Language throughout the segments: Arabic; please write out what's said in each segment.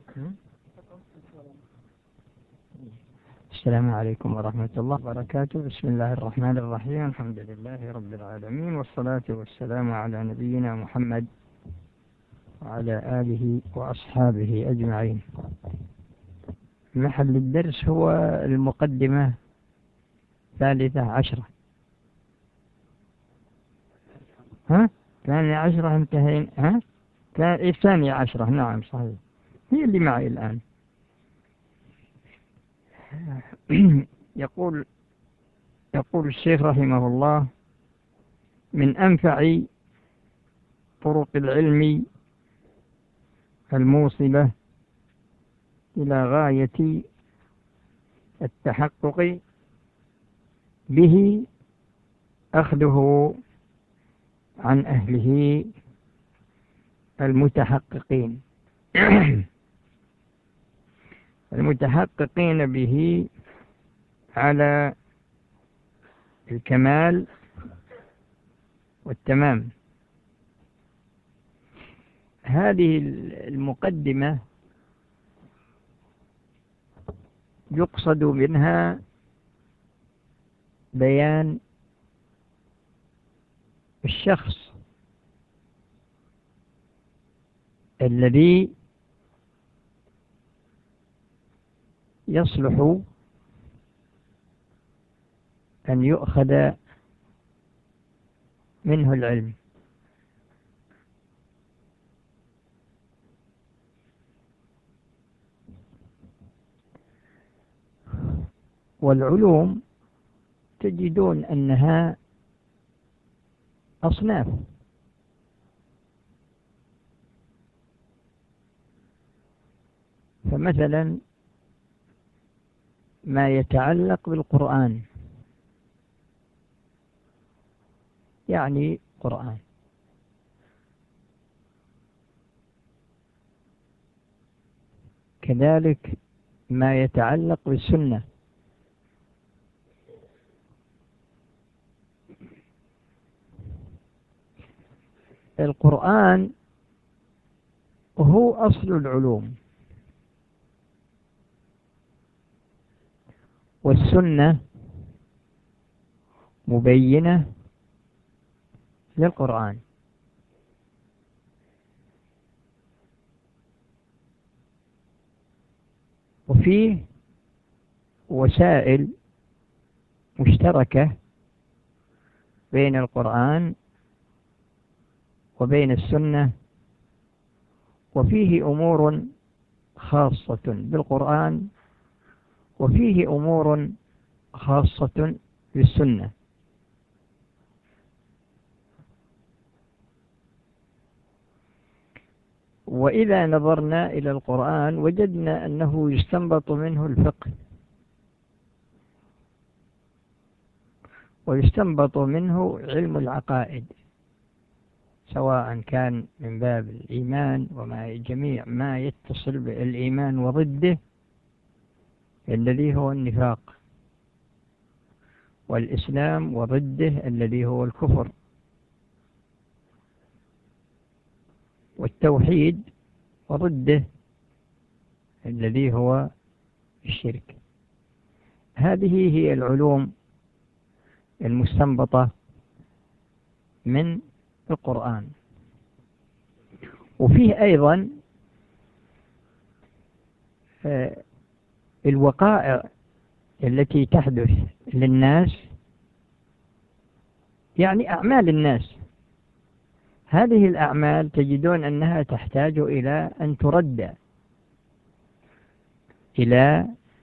السلام عليكم ورحمة الله وبركاته. بسم الله الرحمن الرحيم. الحمد لله رب العالمين، والصلاة والسلام على نبينا محمد وعلى آله وأصحابه أجمعين. محل الدرس هو المقدمة 13. 12 انتهينا. 12. نعم صحيح، هي اللي معي الآن. يقول الشيخ رحمه الله: من أنفع طرق العلم الموصلة إلى غاية التحقق به أخذه عن أهله المتحققين المتحققين به على الكمال والتمام. هذه المقدمة يقصد منها بيان الشخص الذي يصلح أن يؤخذ منه العلم. والعلوم تجدون أنها أصناف. فمثلا ما يتعلق بالقرآن يعني قرآن، كذلك ما يتعلق بالسنة. القرآن هو أصل العلوم، والسنة مبينة للقرآن. وفيه وسائل مشتركة بين القرآن وبين السنة، وفيه أمور خاصة بالقرآن وفيه أمور خاصة بالسنة. وإذا نظرنا إلى القرآن وجدنا أنه يستنبط منه الفقه، ويستنبط منه علم العقائد، سواء كان من باب الإيمان وما جميع ما يتصل بالإيمان وضده الذي هو النفاق، والإسلام وضده الذي هو الكفر، والتوحيد وضده الذي هو الشرك. هذه هي العلوم المستنبطة من القرآن. وفيه أيضا الوقائع التي تحدث للناس، يعني أعمال الناس. هذه الأعمال تجدون أنها تحتاج إلى أن ترد إلى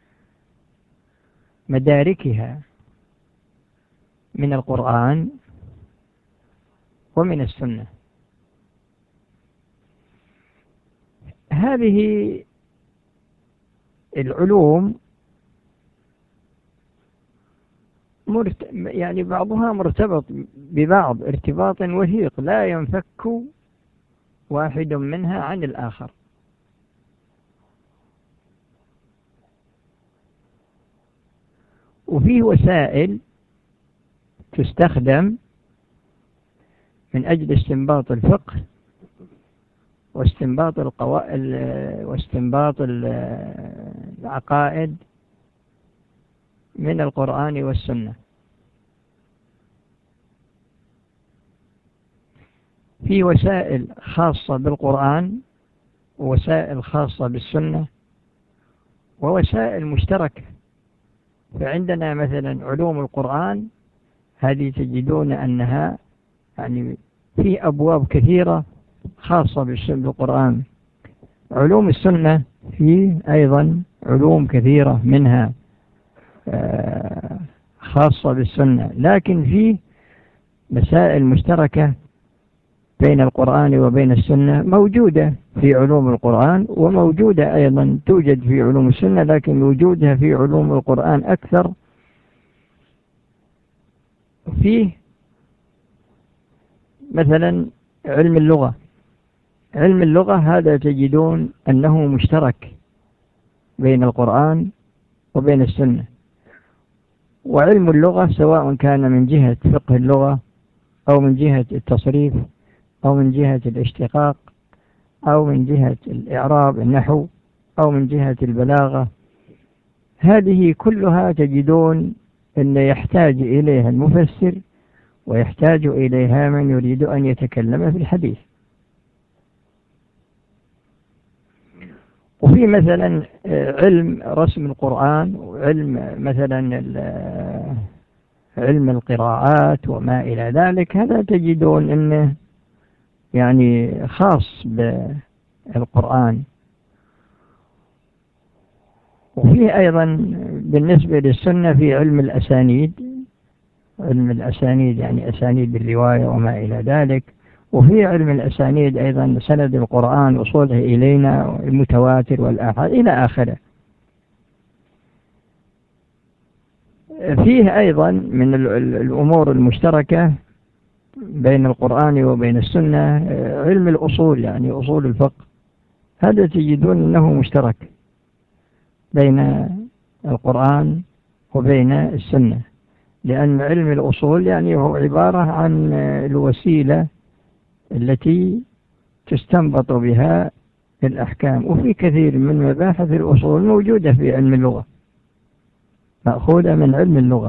مداركها من القرآن ومن السنة. هذه العلوم يعني بعضها مرتبط ببعض ارتباط وثيق لا ينفك واحد منها عن الآخر. وفيه وسائل تستخدم من أجل استنباط الفقه واستنباط العقائد من القرآن والسنة. في وسائل خاصة بالقرآن ووسائل خاصة بالسنة ووسائل مشتركة. فعندنا مثلا علوم القرآن، هذه تجدون أنها يعني في أبواب كثيرة خاصة بالقرآن. علوم السنة في أيضا علوم كثيرة منها خاصة بالسنة، لكن في مسائل مشتركة بين القرآن وبين السنة موجودة في علوم القرآن، وموجودة أيضا توجد في علوم السنة، لكن وجودها في علوم القرآن أكثر. فيه مثلا علم اللغة. علم اللغة هذا تجدون أنه مشترك بين القرآن وبين السنة. وعلم اللغة سواء كان من جهة فقه اللغة أو من جهة التصريف أو من جهة الاشتقاق أو من جهة الإعراب النحو أو من جهة البلاغة، هذه كلها تجدون أن يحتاج إليها المفسر ويحتاج إليها من يريد أن يتكلم في الحديث. وفي مثلا علم رسم القرآن وعلم مثلا علم القراءات وما إلى ذلك، هذا تجدون أنه يعني خاص بالقرآن. وفي أيضا بالنسبة للسنة في علم الأسانيد. علم الأسانيد يعني أسانيد الرواية وما إلى ذلك. وفي علم الأسانيد أيضا سند القرآن وصوله إلينا المتواتر والآحاد إلى آخره. فيه أيضا من الأمور المشتركة بين القرآن وبين السنة علم الأصول، يعني أصول الفقه، هذا تجدون أنه مشترك بين القرآن وبين السنة، لأن علم الأصول يعني هو عبارة عن الوسيلة التي تستنبط بها الأحكام. وفي كثير من مباحث الأصول موجودة في علم اللغة، مأخوذة من علم اللغة.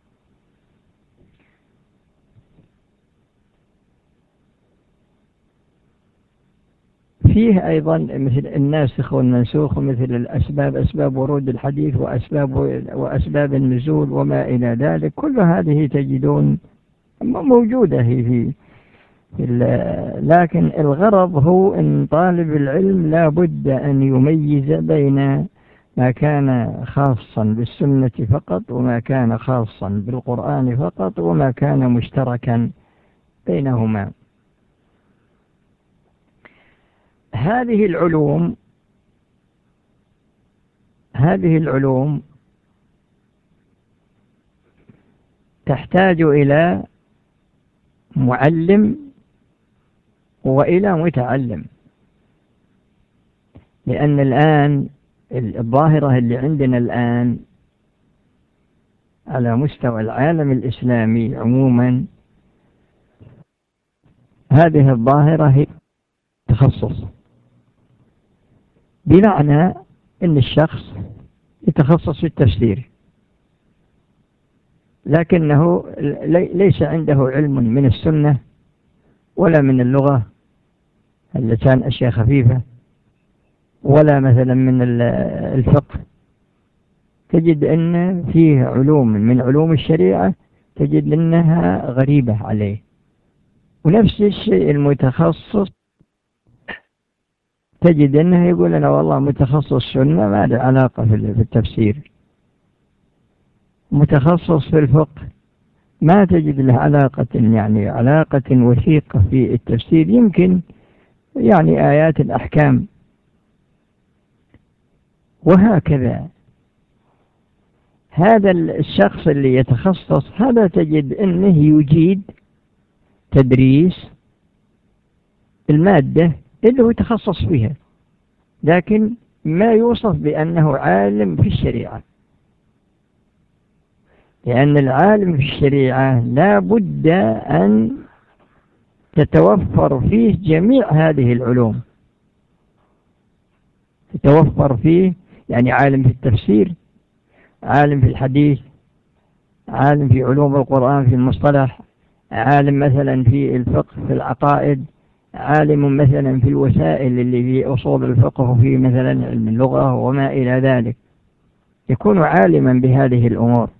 فيه أيضا مثل الناسخ والمنسوخ، ومثل الأسباب، أسباب ورود الحديث وأسباب النزول وما إلى ذلك. كل هذه تجدون موجودة في لكن الغرض هو أن طالب العلم لا بد أن يميز بين ما كان خاصا بالسنة فقط وما كان خاصا بالقرآن فقط وما كان مشتركا بينهما. هذه العلوم تحتاج إلى معلم وإلى متعلم، لأن الآن الظاهرة اللي عندنا الآن على مستوى العالم الإسلامي عموما، هذه الظاهرة هي تخصص، بمعنى أن الشخص يتخصص في التفسير لكنه ليس عنده علم من السنة ولا من اللغة، اللسان أشياء خفيفة، ولا مثلا من الفقه. تجد أن فيه علوم من علوم الشريعة تجد أنها غريبة عليه. ونفس الشيء المتخصص تجد أنه يقول أنا والله متخصص سنة ما له علاقة في التفسير. متخصص في الفقه ما تجد له علاقة وثيقة في التفسير، يمكن يعني آيات الأحكام. وهكذا هذا الشخص اللي يتخصص هذا تجد أنه يجيد تدريس المادة اللي هو تخصص فيها، لكن ما يوصف بأنه عالم في الشريعة، لأن العالم في الشريعة لا بد أن تتوفر فيه جميع هذه العلوم. تتوفر فيه، يعني عالم في التفسير، عالم في الحديث، عالم في علوم القرآن في المصطلح، عالم مثلا في الفقه في العقائد، عالم مثلا في الوسائل اللي في أصول الفقه وفي مثلا علم اللغة وما إلى ذلك، يكون عالما بهذه الأمور.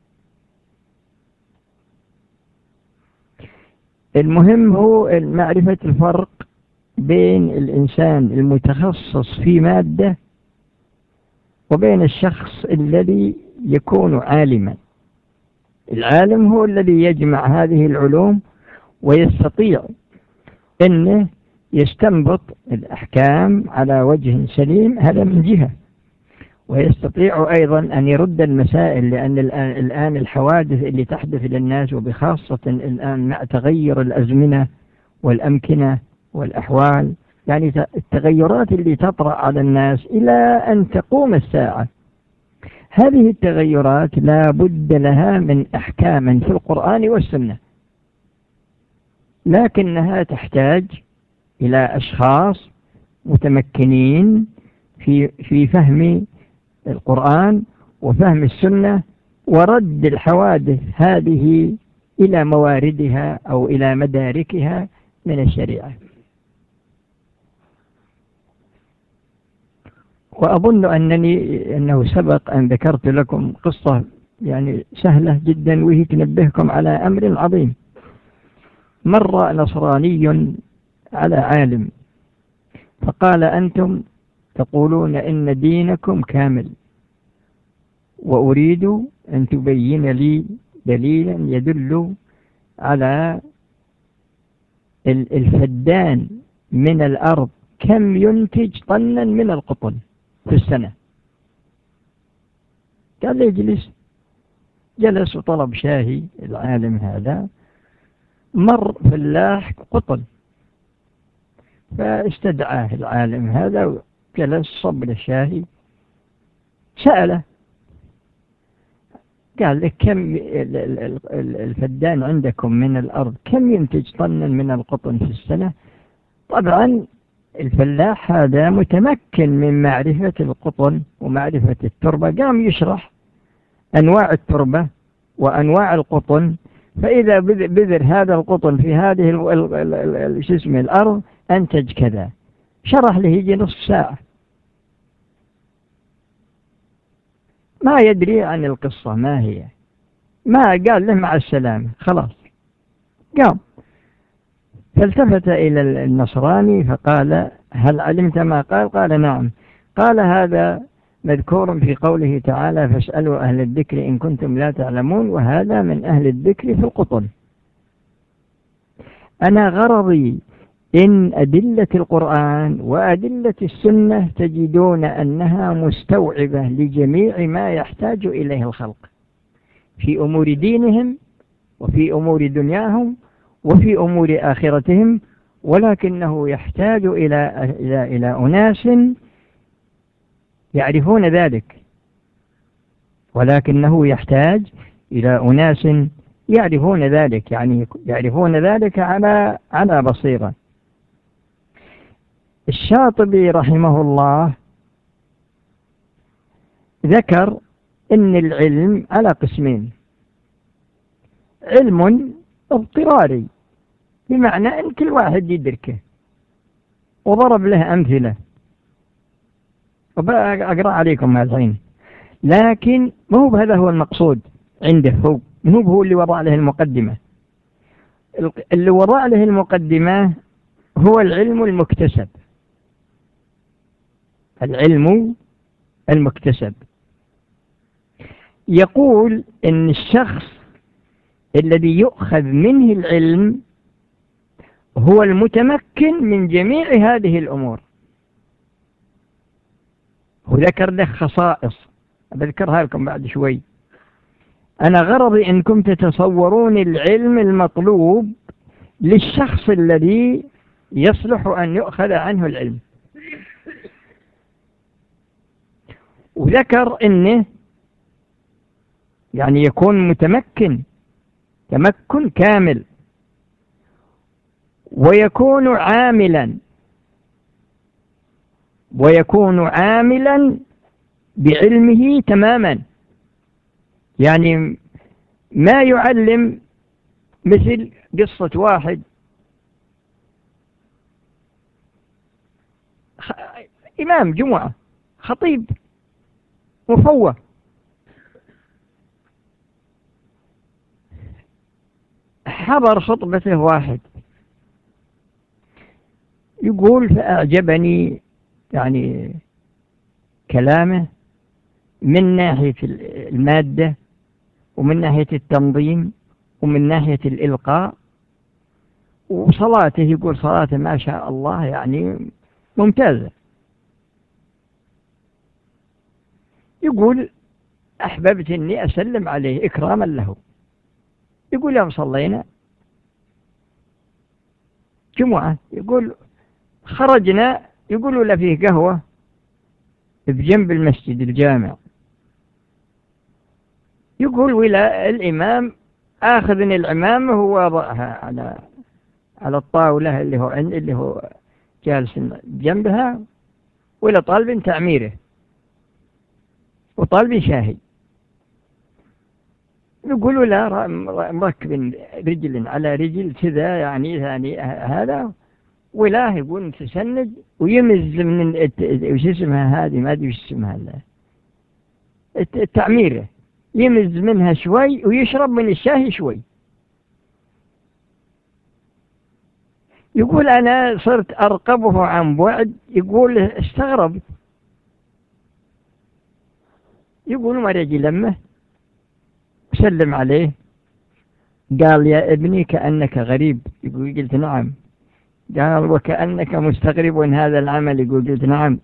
المهم هو معرفة الفرق بين الإنسان المتخصص في مادة وبين الشخص الذي يكون عالما. العالم هو الذي يجمع هذه العلوم ويستطيع أنه يستنبط الأحكام على وجه سليم، هذا من جهة، ويستطيع أيضا أن يرد المسائل، لأن الآن الحوادث اللي تحدث للناس، وبخاصة الآن مع تغير الأزمنة والأمكنة والأحوال، يعني التغيرات اللي تطرأ على الناس إلى أن تقوم الساعة، هذه التغيرات لا بد لها من أحكام في القرآن والسنة، لكنها تحتاج إلى أشخاص متمكنين في فهم القرآن وفهم السنة ورد الحوادث هذه إلى مواردها أو إلى مداركها من الشريعة. وأظن أنه سبق أن ذكرت لكم قصة يعني سهلة جدا، وهي تنبهكم على أمر عظيم. مر نصراني على عالم فقال: أنتم تقولون إن دينكم كامل، وأريد أن تبين لي دليلا يدل على الفدان من الأرض كم ينتج طنا من القطن في السنة. قال لي جلس وطلب شاهي. العالم هذا مر فلاح قطن، فاستدعاه العالم هذا وجلس صب له الشاهي، سأله قال لك: كم الفدان عندكم من الأرض كم ينتج طنا من القطن في السنة؟ طبعا الفلاح هذا متمكن من معرفة القطن ومعرفة التربة، قام يشرح أنواع التربة وأنواع القطن، فإذا بذر هذا القطن في هذه الأرض أنتج كذا. شرح له يجي نصف ساعة، ما يدري عن القصة ما هي، ما قال له مع السلامة، خلاص قام. فالتفت إلى النصراني فقال: هل علمت ما قال؟ قال: نعم. قال: هذا مذكور في قوله تعالى: فاسألوا أهل الذكر إن كنتم لا تعلمون، وهذا من أهل الذكر في القطن. أنا غرضي إن أدلة القرآن وأدلة السنة تجدون أنها مستوعبة لجميع ما يحتاج إليه الخلق في أمور دينهم وفي أمور دنياهم وفي أمور آخرتهم، ولكنه يحتاج إلى أناس يعرفون ذلك، ولكنه يحتاج إلى أناس يعرفون ذلك، يعني يعرفون ذلك على بصيرة. الشاطبي رحمه الله ذكر أن العلم على قسمين: علم اضطراري بمعنى أن كل واحد يدركه، وضرب له أمثلة وأقرأ عليكم هذين، لكن مو هذا هو المقصود عنده، هو اللي وضع له المقدمة. اللي وضع له المقدمة هو العلم المكتسب، العلم المكتسب. يقول إن الشخص الذي يؤخذ منه العلم هو المتمكن من جميع هذه الأمور. وذكر له خصائص بذكرها لكم بعد شوي. أنا غرضي أنكم تتصورون العلم المطلوب للشخص الذي يصلح أن يؤخذ عنه العلم. وذكر أنه يعني يكون متمكن تمكن كامل، ويكون عاملا، ويكون عاملا بعلمه تماما. يعني ما يعلم مثل قصة واحد إمام جمعة، خطيب مفوه، حضر خطبته واحد يقول فأعجبني يعني كلامه من ناحية المادة ومن ناحية التنظيم ومن ناحية الإلقاء، وصلاته يقول صلاته ما شاء الله يعني ممتازة. يقول أحببت أني أسلم عليه إكراما له. يقول يوم صلينا جمعة، يقول خرجنا، يقولوا له فيه قهوة بجنب المسجد الجامع. يقول ولا الإمام آخذني العمامة ووضعها على الطاولة اللي هو جالس جنبها، ولا طالب تعميره وطالب شاهي. يقولوا لا مركب رجل على رجل كذا يعني هذا، ولا يقول تسند ويمز من وش اسمها هذه، ما ادري وش اسمها التعميره، يمز منها شوي ويشرب من الشاي شوي. يقول أنا صرت أرقبه عن بعد، يقول استغرب. يقول ما رجي لمه سلم عليه، قال يا ابني كأنك غريب. يقول قلت نعم. قال وكأنك مستغرب من هذا العمل. يقول قلت نعم.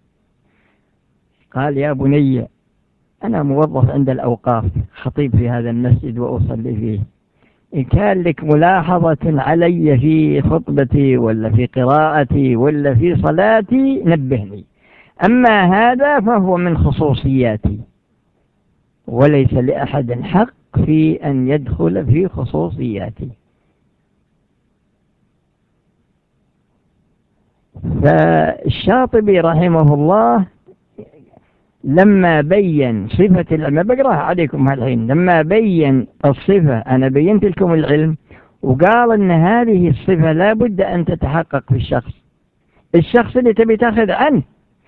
قال يا بني أنا موظف عند الأوقاف، خطيب في هذا المسجد وأصلي فيه، إن كان لك ملاحظة علي في خطبتي ولا في قراءتي ولا في صلاتي نبهني، أما هذا فهو من خصوصياتي وليس لأحد حق في أن يدخل في خصوصياتي. فالشاطبي رحمه الله لما بين صفة العلم، بقرأها عليكم هالحين، لما بين الصفة أنا بينت لكم العلم، وقال أن هذه الصفة لا بد أن تتحقق في الشخص اللي تبي تأخذ عنه.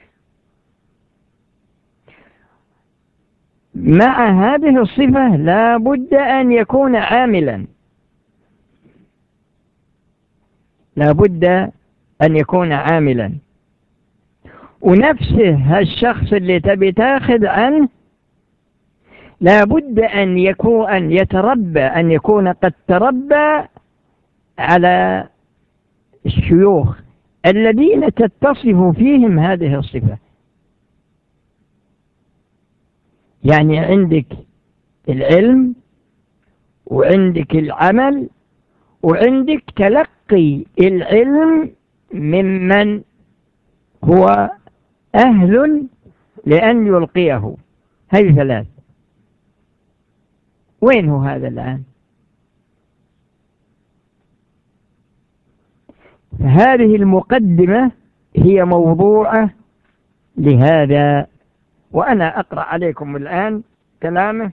مع هذه الصفة لا بد أن يكون عاملا، لا بد أن يكون عاملا. ونفسه الشخص اللي تبي تاخذ عنه لا بد أن يتربى، أن يكون قد تربى على الشيوخ الذين تتصف فيهم هذه الصفة. يعني عندك العلم وعندك العمل وعندك تلقي العلم ممن هو أهل لأن يلقيه. هذه ثلاث. وين هو هذا الآن؟ هذه المقدمة هي موضوعة لهذا، وأنا أقرأ عليكم الآن كلامه.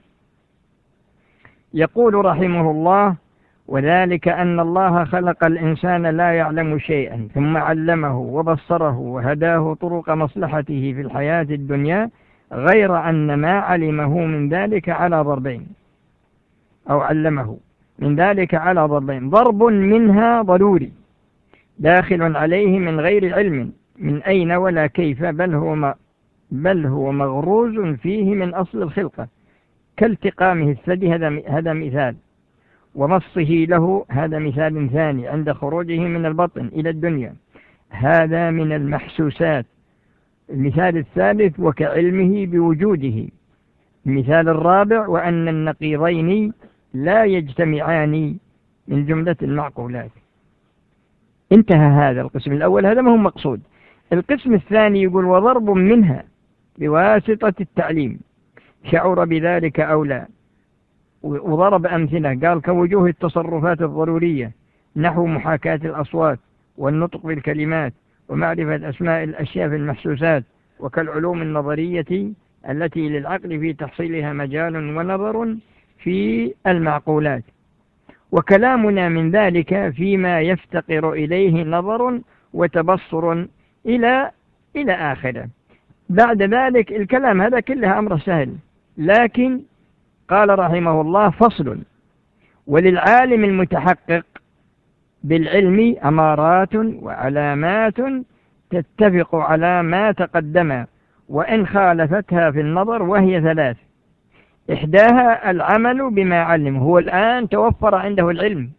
يقول رحمه الله: وذلك أن الله خلق الإنسان لا يعلم شيئا ثم علمه وبصره وهداه طرق مصلحته في الحياة الدنيا، غير أن ما علمه من ذلك على ضربين، أو علمه من ذلك على ضربين: ضرب منها ضروري داخل عليه من غير علم من أين ولا كيف، بل هو مغروز فيه من أصل الخلقة، كالتقامه الثدي، هذا مثال، ومصه له، هذا مثال ثاني، عند خروجه من البطن إلى الدنيا، هذا من المحسوسات. المثال الثالث: وكعلمه بوجوده. المثال الرابع: وأن النقيضين لا يجتمعان، من جملة المعقولات. انتهى هذا القسم الأول، هذا ما هو مقصود. القسم الثاني يقول: وضرب منها بواسطة التعليم، شعر بذلك أو لا. وضرب أمثلة، قال: كوجوه التصرفات الضرورية، نحو محاكاة الأصوات والنطق بالكلمات ومعرفة أسماء الأشياء في المحسوسات، وكالعلوم النظرية التي للعقل في تحصيلها مجال ونظر في المعقولات. وكلامنا من ذلك فيما يفتقر إليه نظر وتبصر إلى آخره. بعد ذلك الكلام هذا كله أمر سهل، لكن قال رحمه الله: فصل: وللعالم المتحقق بالعلم أمارات وعلامات تتفق على ما تقدم، وإن خالفتها في النظر، وهي ثلاث: إحداها العمل بما علم. هو الآن توفر عنده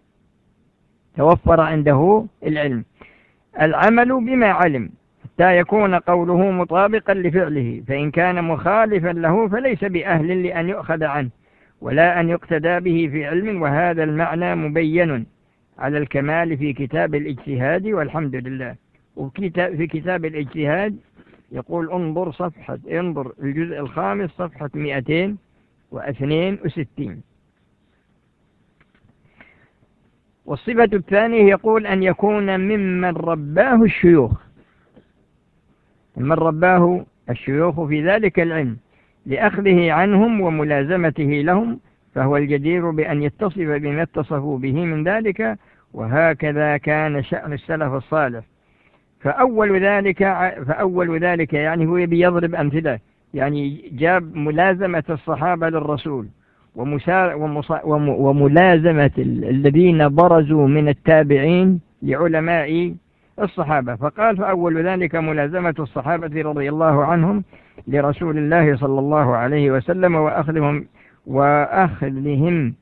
العلم. العمل بما علم حتى يكون قوله مطابقا لفعله، فإن كان مخالفا له فليس بأهل لأن يؤخذ عنه ولا أن يقتدى به في علم. وهذا المعنى مبين على الكمال في كتاب الاجتهاد، والحمد لله. في كتاب الاجتهاد يقول: انظر الجزء الخامس صفحة 262. والصفة الثانية يقول: أن يكون ممن رباه الشيوخ في ذلك العلم لأخذه عنهم وملازمته لهم، فهو الجدير بأن يتصف بما اتصفوا به من ذلك. وهكذا كان شأن السلف الصالح. فأول ذلك يعني هو بيضرب أمثلة، يعني جاب ملازمة الصحابة للرسول وملازمة الذين برزوا من التابعين لعلماء الصحابة. فقال: فأول ذلك ملازمة الصحابة رضي الله عنهم لرسول الله صلى الله عليه وسلم، وأخذهم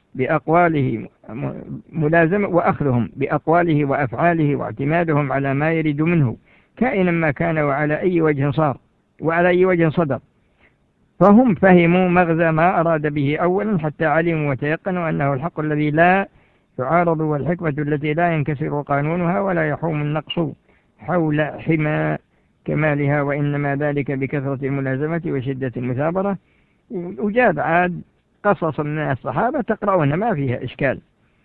بأقواله وأفعاله، واعتمادهم على ما يرد منه كائنا ما كان وعلى أي وجه صدر. فهم فهموا مغزى ما أراد به أولا، حتى علموا وتيقنوا أنه الحق الذي لا يعارض، والحكمة التي لا ينكسر قانونها ولا يحوم النقص حول حمى كمالها، وإنما ذلك بكثرة الملازمة وشدة المثابرة. وجاب عاد قصص من الصحابة تقرؤونها ما فيها إشكال.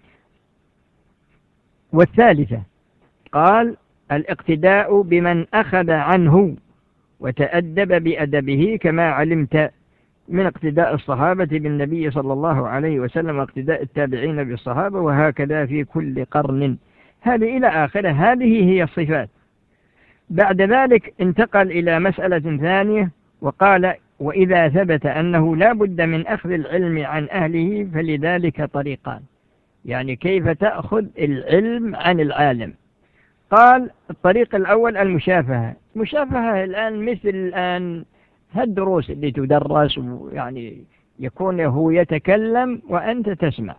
والثالثة قال: الاقتداء بمن أخذ عنه وتأدب بأدبه، كما علمت من اقتداء الصحابة بالنبي صلى الله عليه وسلم واقتداء التابعين بالصحابة، وهكذا في كل قرن. هذه إلى آخره. هذه هي الصفات. بعد ذلك انتقل إلى مسألة ثانية وقال: وإذا ثبت أنه لا بد من أخذ العلم عن أهله فلذلك طريقان. يعني كيف تأخذ العلم عن العالم؟ قال: الطريق الأول المشافهة الآن مثل الآن هالدروس اللي تدرس، يعني يكون هو يتكلم وأنت تسمع.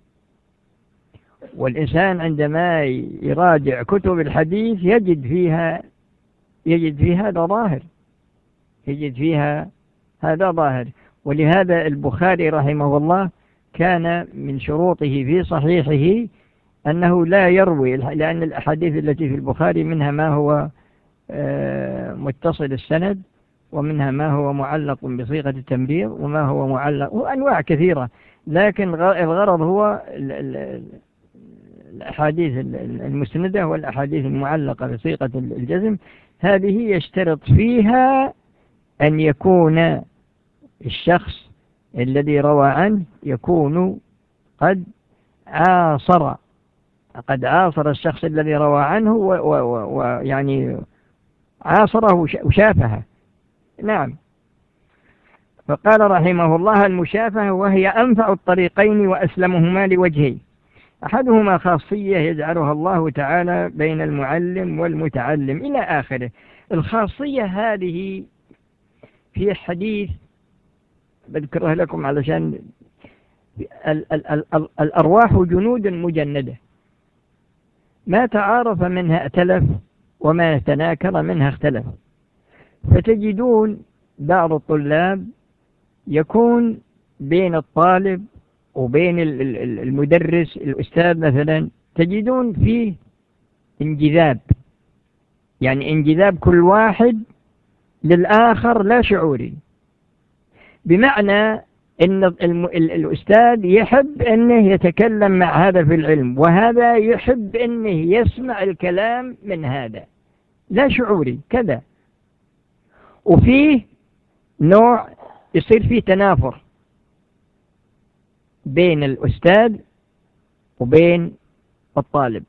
والإنسان عندما يراجع كتب الحديث يجد فيها هذا ظاهر. ولهذا البخاري رحمه الله كان من شروطه في صحيحه أنه لا يروي، لأن الأحاديث التي في البخاري منها ما هو متصل السند، ومنها ما هو معلق بصيغة التمريض، وما هو معلق، وأنواع كثيرة. لكن الغرض هو الأحاديث المسندة والأحاديث المعلقة بصيغة الجزم. هذه يشترط فيها أن يكون الشخص الذي روى عنه يكون قد عاصر الشخص الذي روى عنه، ويعني عاصره وشافه. نعم. فقال رحمه الله: المشافهة وهي أنفع الطريقين وأسلمهما لوجهين: أحدهما خاصية يجعلها الله تعالى بين المعلم والمتعلم إلى آخره. الخاصية هذه في حديث بذكرها لكم علشان الأرواح جنود مجندة، ما تعارف منها ائتلف، وما تناكر منها اختلف. فتجدون بعض الطلاب يكون بين الطالب وبين المدرس الأستاذ مثلا، تجدون فيه انجذاب، يعني انجذاب كل واحد للآخر لا شعوري، بمعنى أن الأستاذ يحب أنه يتكلم مع هذا في العلم، وهذا يحب أنه يسمع الكلام من هذا. لا شعوري كذا. وفيه نوع يصير فيه تنافر بين الأستاذ وبين الطالب،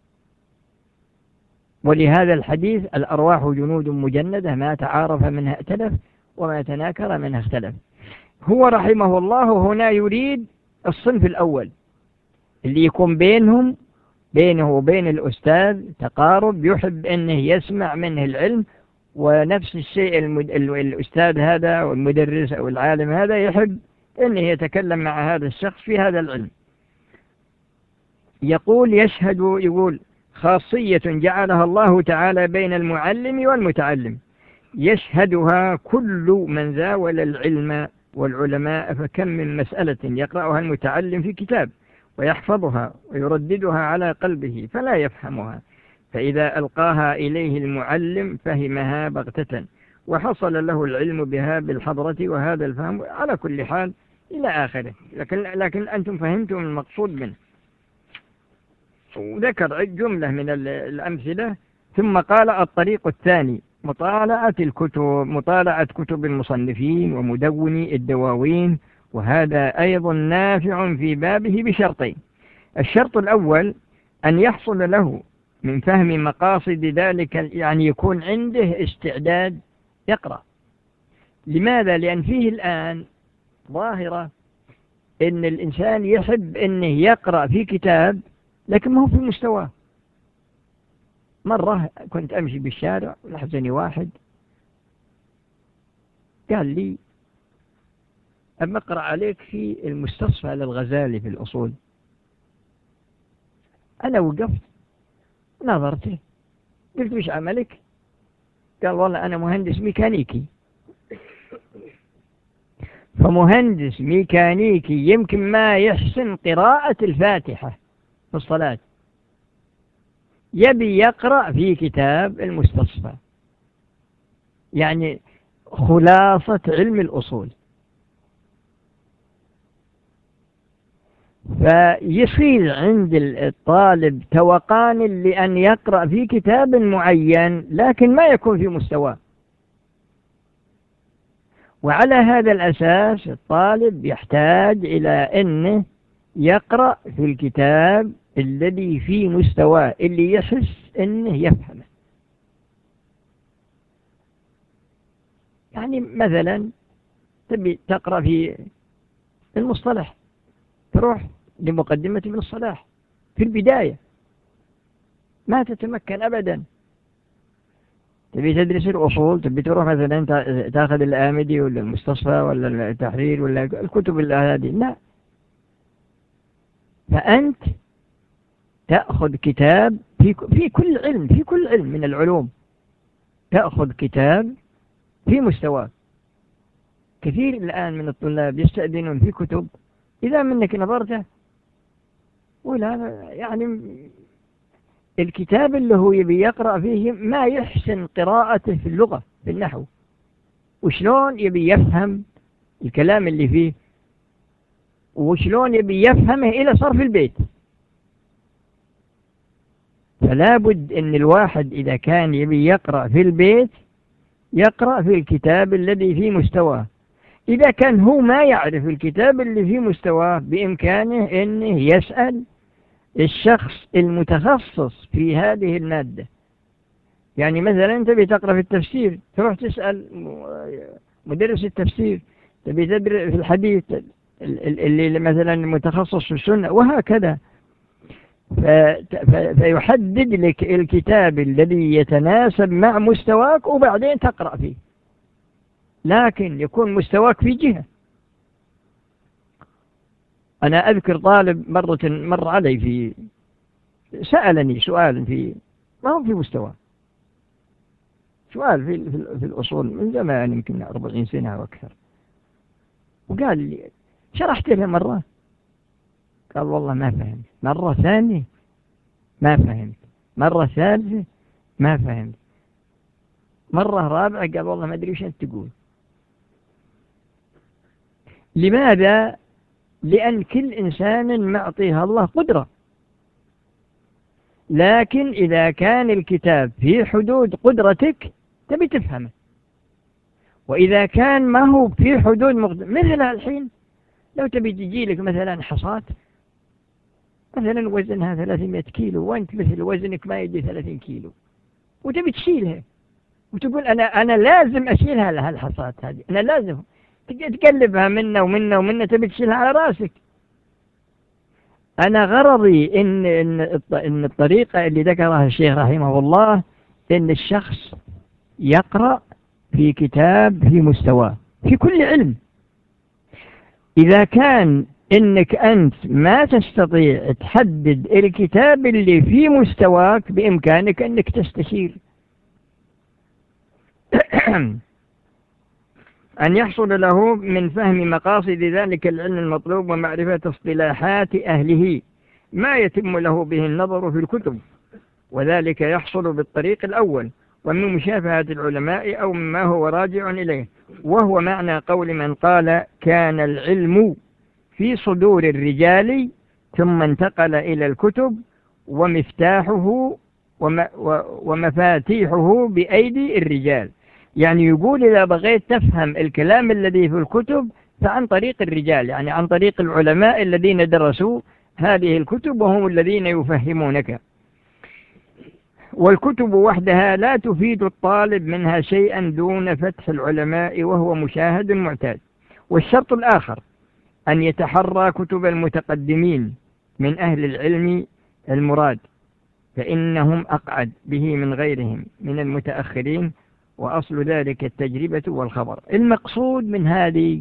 ولهذا الحديث الأرواح جنود مجندة ما تعارف منها ائتلف وما تناكر منها اختلف. هو رحمه الله هنا يريد الصنف الأول اللي يكون بينه وبين الأستاذ تقارب، يحب أنه يسمع منه العلم، ونفس الشيء الأستاذ هذا والمدرس أو العالم هذا يحب أنه يتكلم مع هذا الشخص في هذا العلم. يقول خاصية جعلها الله تعالى بين المعلم والمتعلم يشهدها كل من زاول العلم والعلماء، فكم من مسألة يقرأها المتعلم في كتاب ويحفظها ويرددها على قلبه فلا يفهمها، فإذا ألقاها إليه المعلم فهمها بغتة وحصل له العلم بها بالحضرة، وهذا الفهم على كل حال إلى آخره. لكن أنتم فهمتم المقصود منه. وذكر جملة من الأمثلة، ثم قال الطريق الثاني مطالعة كتب المصنفين ومدوني الدواوين، وهذا أيضا نافع في بابه بشرطين. الشرط الأول أن يحصل له من فهم مقاصد ذلك، يعني يكون عنده استعداد يقرأ. لماذا؟ لأن فيه الآن ظاهرة إن الإنسان يحب أنه يقرأ في كتاب لكن ما هو في مستواه. مرة كنت أمشي بالشارع ولحظني واحد قال لي أما أقرأ عليك في المستصفى للغزالي في الأصول. أنا وقفت نظرته قلت وش عملك؟ قال والله أنا مهندس ميكانيكي. فمهندس ميكانيكي يمكن ما يحسن قراءة الفاتحة في الصلاة، يبي يقرأ في كتاب المستصفى، يعني خلاصة علم الأصول. فيصير عند الطالب توقان لأن يقرأ في كتاب معين لكن ما يكون في مستواه، وعلى هذا الأساس الطالب يحتاج إلى أنه يقرأ في الكتاب الذي في مستواه اللي يحس أنه يفهمه. يعني مثلا تبي تقرأ في المصطلح تروح لمقدمة ابن الصلاح في البداية ما تتمكن أبدا. تبي تدرس الأصول تبي تروح مثلا تأخذ الآمدي ولا المستصفى ولا التحرير ولا الكتب هذه، لا. فأنت تأخذ كتاب في كل علم من العلوم، تأخذ كتاب في مستواه. كثير الآن من الطلاب يستأذنون في كتب إذا منك نظرته ولا يعني الكتاب اللي هو يبي يقرأ فيه ما يحسن قراءته في اللغة في النحو، وشلون يبي يفهم الكلام اللي فيه، وشلون يبي يفهمه إلى صرف البيت. فلا بد أن الواحد إذا كان يبي يقرأ في البيت يقرأ في الكتاب الذي في مستواه. إذا كان هو ما يعرف الكتاب اللي في مستواه بإمكانه أنه يسأل الشخص المتخصص في هذه المادة. يعني مثلا أنت بتقرأ في التفسير تروح تسأل مدرس التفسير، تبي تدرس في الحديث اللي مثلا متخصص في السنة، وهكذا. فيحدد لك الكتاب الذي يتناسب مع مستواك وبعدين تقرأ فيه، لكن يكون مستواك في جهة. أنا أذكر طالب مر علي سألني سؤال ما هو في مستوى، سؤال في الأصول من زمان يمكن 40 سنة أو أكثر، وقال لي شرحت له مرة قال والله ما فهمت، مرة ثانية ما فهمت، مرة ثالثة ما فهمت، مرة رابعة قال والله ما أدري وش أنت تقول. لماذا؟ لأن كل إنسان معطيها الله قدرة. لكن إذا كان الكتاب في حدود قدرتك تبي تفهمه، وإذا كان ما هو في حدود مثل الحين لو تبي تجي لك مثلا حصاة مثلا وزنها 300 كيلو وأنت مثل وزنك ما يجي 30 كيلو وتبي تشيلها وتقول أنا لازم أشيلها لها الحصاة هذه، أنا لازم تقلبها منا ومنا ومنا تبي تشيلها على راسك. أنا غرضي إن الطريقة اللي ذكرها الشيخ رحمه الله إن الشخص يقرأ في كتاب في مستواه في كل علم. إذا كان إنك أنت ما تستطيع تحدد الكتاب اللي في مستواك بإمكانك أنك تستشير أن يحصل له من فهم مقاصد ذلك العلم المطلوب ومعرفة اصطلاحات أهله ما يتم له به النظر في الكتب، وذلك يحصل بالطريق الأول ومن مشافهة العلماء أو مما هو راجع إليه، وهو معنى قول من قال كان العلم في صدور الرجال ثم انتقل إلى الكتب ومفتاحه ومفاتيحه بأيدي الرجال. يعني يقول إذا بغيت تفهم الكلام الذي في الكتب فعن طريق الرجال، يعني عن طريق العلماء الذين درسوا هذه الكتب وهم الذين يفهمونك. والكتب وحدها لا تفيد الطالب منها شيئا دون فتح العلماء وهو مشاهد معتاد. والشرط الآخر أن يتحرى كتب المتقدمين من أهل العلم المراد، فإنهم أقعد به من غيرهم من المتأخرين، وأصل ذلك التجربة والخبر. المقصود من هذه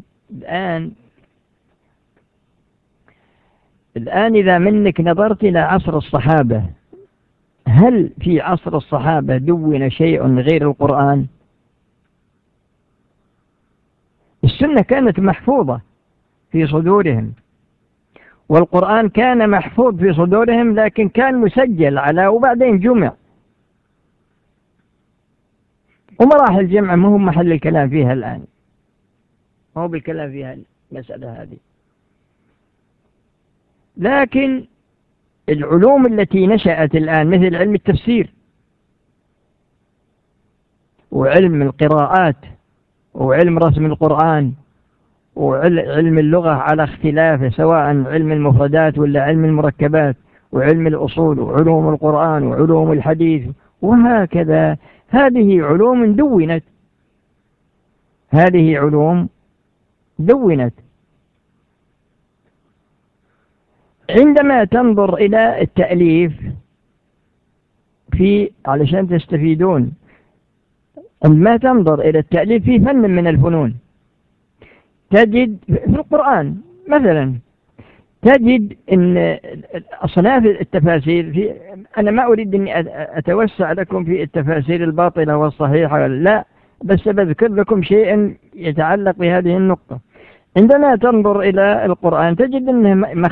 الآن إذا منك نظرت إلى عصر الصحابة، هل في عصر الصحابة دون شيء غير القرآن؟ السنة كانت محفوظة في صدورهم، والقرآن كان محفوظ في صدورهم لكن كان مسجل على وبعدين جمع، ومراحل الجمع ما هو محل الكلام فيها الآن، ما هو بالكلام فيها المسألة هذه. لكن العلوم التي نشأت الآن مثل علم التفسير وعلم القراءات وعلم رسم القرآن وعلم اللغة على اختلافه، سواء علم المفردات ولا علم المركبات وعلم الأصول وعلوم القرآن وعلوم الحديث وهكذا، هذه علوم دونت، هذه علوم دونت. عندما تنظر إلى التأليف علشان تستفيدون، عندما تنظر إلى التأليف في فن من الفنون تجد في القرآن مثلا تجد أن أصناف التفاسير أنا ما أريد أن أتوسع لكم في التفاسير الباطلة والصحيحة، لا، بس بذكر لكم شيئا يتعلق بهذه النقطة. عندما تنظر إلى القرآن تجد أنه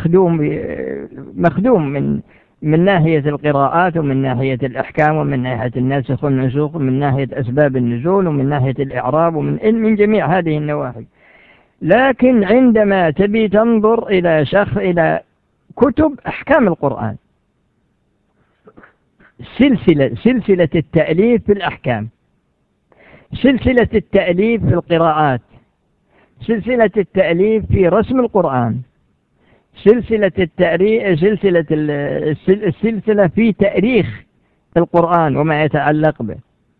مخدوم من ناحية القراءات ومن ناحية الأحكام ومن ناحية الناسخ والمنسوخ ومن ناحية أسباب النزول ومن ناحية الإعراب ومن جميع هذه النواحي. لكن عندما تبي تنظر إلى كتب أحكام القرآن، سلسلة التأليف في الأحكام، سلسلة التأليف في القراءات، سلسلة التأليف في رسم القرآن، السلسلة في تاريخ القرآن وما يتعلق به.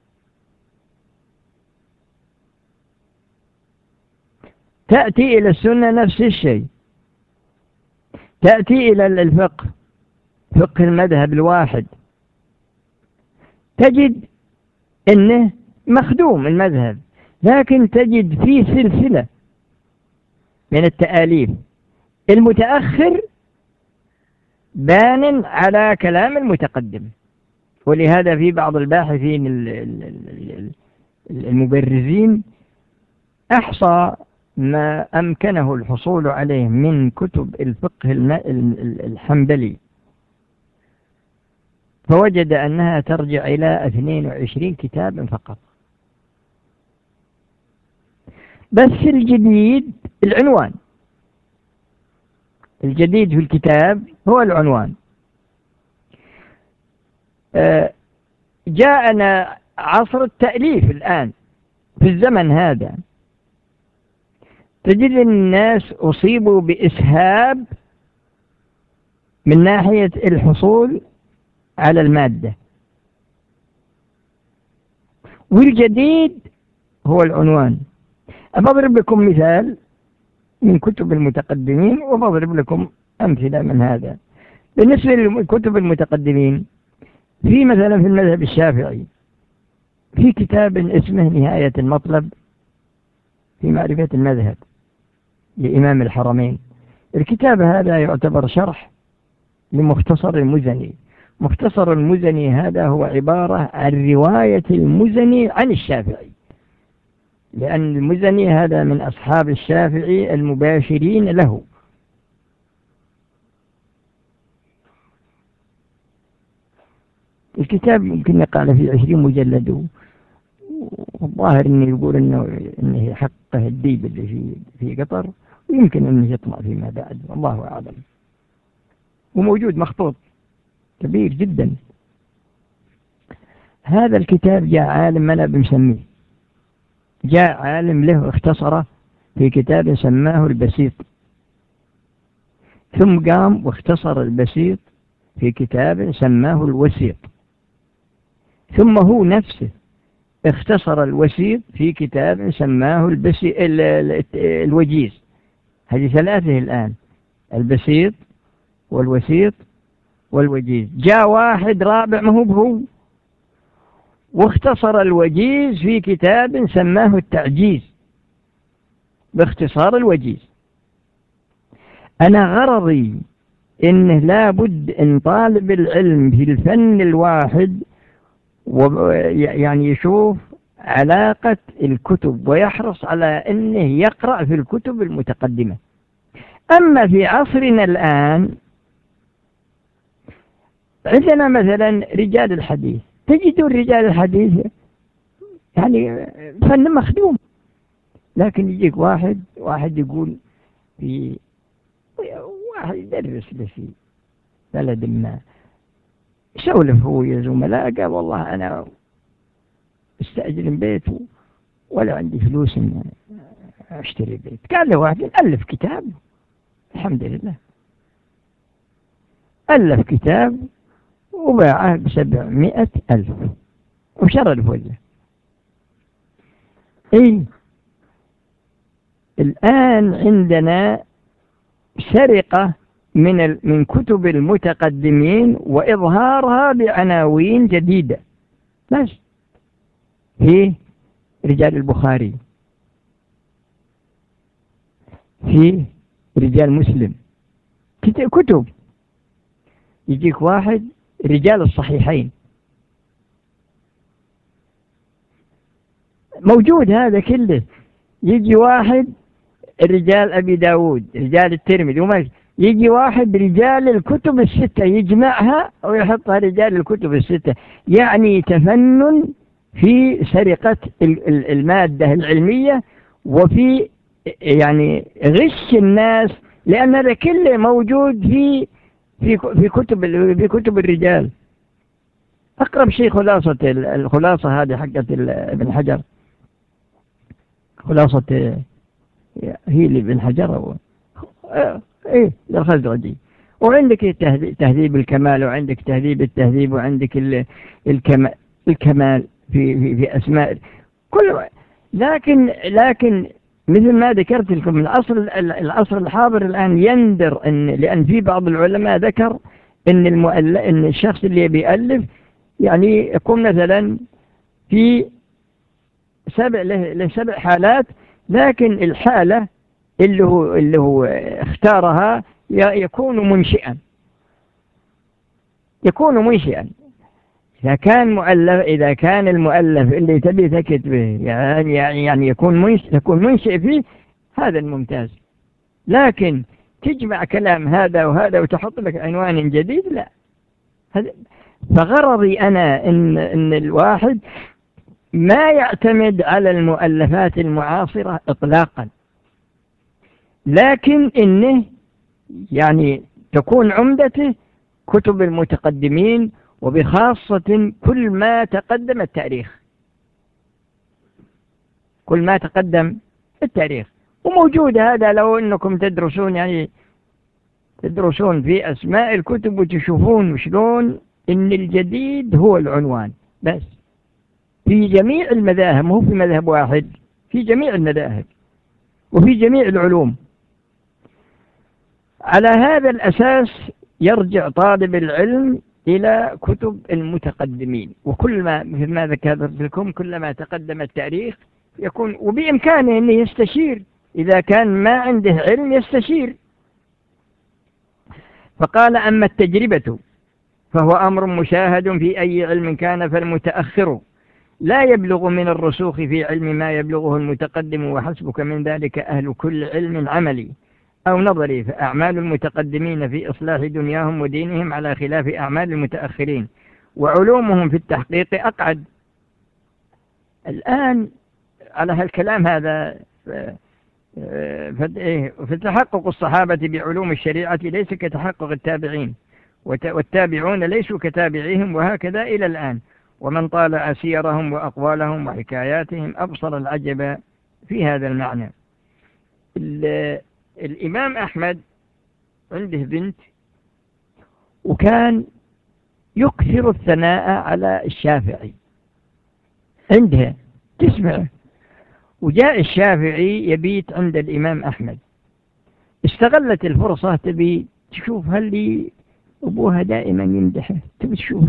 تأتي إلى السنة نفس الشيء، تأتي إلى الفقه، فقه المذهب الواحد، تجد أنه مخدوم المذهب، لكن تجد فيه سلسلة من التآليف. المتأخر بان على كلام المتقدم، ولهذا في بعض الباحثين المبرزين أحصى ما أمكنه الحصول عليه من كتب الفقه الحنبلي، فوجد أنها ترجع إلى 22 كتابا فقط. بس الجديد العنوان، الجديد في الكتاب هو العنوان. جاءنا عصر التأليف الآن في الزمن هذا، تجد الناس أصيبوا بإسهاب من ناحية الحصول على المادة، والجديد هو العنوان. أضرب لكم مثال من كتب المتقدمين وأضرب لكم أمثلة من هذا. بالنسبة للكتب المتقدمين، في مثلا في المذهب الشافعي في كتاب اسمه نهاية المطلب في معرفة المذهب لإمام الحرمين. الكتاب هذا يعتبر شرح لمختصر المزني. مختصر المزني هذا هو عبارة عن رواية المزني عن الشافعي، لأن المزني هذا من أصحاب الشافعي المباشرين له. الكتاب ممكن قال فيه 20 مجلد، والظاهر إنه يقول إنه حقه الديب اللي في قطر، ويمكن إنه يطلع فيما بعد، والله أعلم. وموجود مخطوط كبير جدا. هذا الكتاب جاء عالم أنا بمسميه، جاء عالم له اختصره في كتاب سماه البسيط، ثم قام واختصر البسيط في كتاب سماه الوسيط، ثم هو نفسه اختصر الوسيط في كتاب سماه الوجيز. هذه ثلاثة الآن، البسيط والوسيط والوجيز. جاء واحد رابع ما هو واختصر الوجيز في كتاب سماه التعجيز باختصار الوجيز. أنا غرضي إنه لابد إن طالب العلم في الفن الواحد يعني يشوف علاقة الكتب ويحرص على إنه يقرأ في الكتب المتقدمة. أما في عصرنا الآن عندنا مثلا رجال الحديث، تجدون رجال الحديث يعني فن مخدوم، لكن يجيك واحد يقول في واحد يدرس له في بلد ما، سولف هو يا زملاء، قال والله أنا استأجر بيت ولا عندي فلوس إن أشتري بيت. قال له واحد ألف كتاب، الحمد لله ألف كتاب وباعه ب700,000 وشرى الفلة. الآن عندنا سرقة من كتب المتقدمين وإظهارها بعناوين جديدة. بس في رجال البخاري، في رجال مسلم، كتب. يجيك واحد رجال الصحيحين، موجود هذا كله. يجي واحد رجال أبي داود، رجال الترمذي، وما يجي واحد رجال الكتب الستة يجمعها ويحطها رجال الكتب الستة. يعني تفنن في سرقة المادة العلمية وفي يعني غش الناس، لأن هذا كله موجود في كتب الرجال. أقرب شيء الخلاصة هذه حقت ابن حجر، خلاصة هي لابن حجر للخزرجي. وعندك تهذيب الكمال، وعندك تهذيب التهذيب، وعندك الكمال في أسماء كل. لكن مثل ما ذكرت لكم العصر الحاضر الآن يندر لأن في بعض العلماء ذكر إن الشخص اللي بيألف يعني يكون مثلا في له 7 حالات، لكن الحالة اللي هو اختارها يكون منشئا. إذا كان المؤلف اللي تبي تكتب به يعني يكون منشئ فيه، هذا الممتاز. لكن تجمع كلام هذا وهذا وتحط لك عنوان جديد، لا. فغرضي أنا إن الواحد ما يعتمد على المؤلفات المعاصرة إطلاقا، لكن إنه يعني تكون عمدته كتب المتقدمين وبخاصة كل ما تقدم التاريخ، كل ما تقدم التاريخ. وموجود هذا لو أنكم تدرسون، يعني تدرسون في أسماء الكتب وتشوفون شلون إن الجديد هو العنوان بس في جميع المذاهب، مو في مذهب واحد، في جميع المذاهب وفي جميع العلوم. على هذا الأساس يرجع طالب العلم إلى كتب المتقدمين، وكل ما ذكرت لكم كلما تقدم التاريخ يكون وبإمكانه أن يستشير إذا كان ما عنده علم يستشير. فقال: أما التجربة فهو أمر مشاهد في أي علم كان، فالمتأخر لا يبلغ من الرسوخ في علم ما يبلغه المتقدم، وحسبك من ذلك أهل كل علم عملي أو نظري، فأعمال المتقدمين في إصلاح دنياهم ودينهم على خلاف أعمال المتأخرين، وعلومهم في التحقيق أقعد. الآن على هالكلام هذا في تحقق الصحابة بعلوم الشريعة ليس كتحقق التابعين، والتابعون ليسوا كتابعيهم، وهكذا إلى الآن. ومن طالع سيرهم وأقوالهم وحكاياتهم أبصر العجب في هذا المعنى. الإمام أحمد عنده بنت، وكان يكثر الثناء على الشافعي عندها تسمعه. وجاء الشافعي يبيت عند الإمام أحمد، استغلت الفرصة تبي تشوف هل لي أبوها دائما يمدحه، تبي تشوف.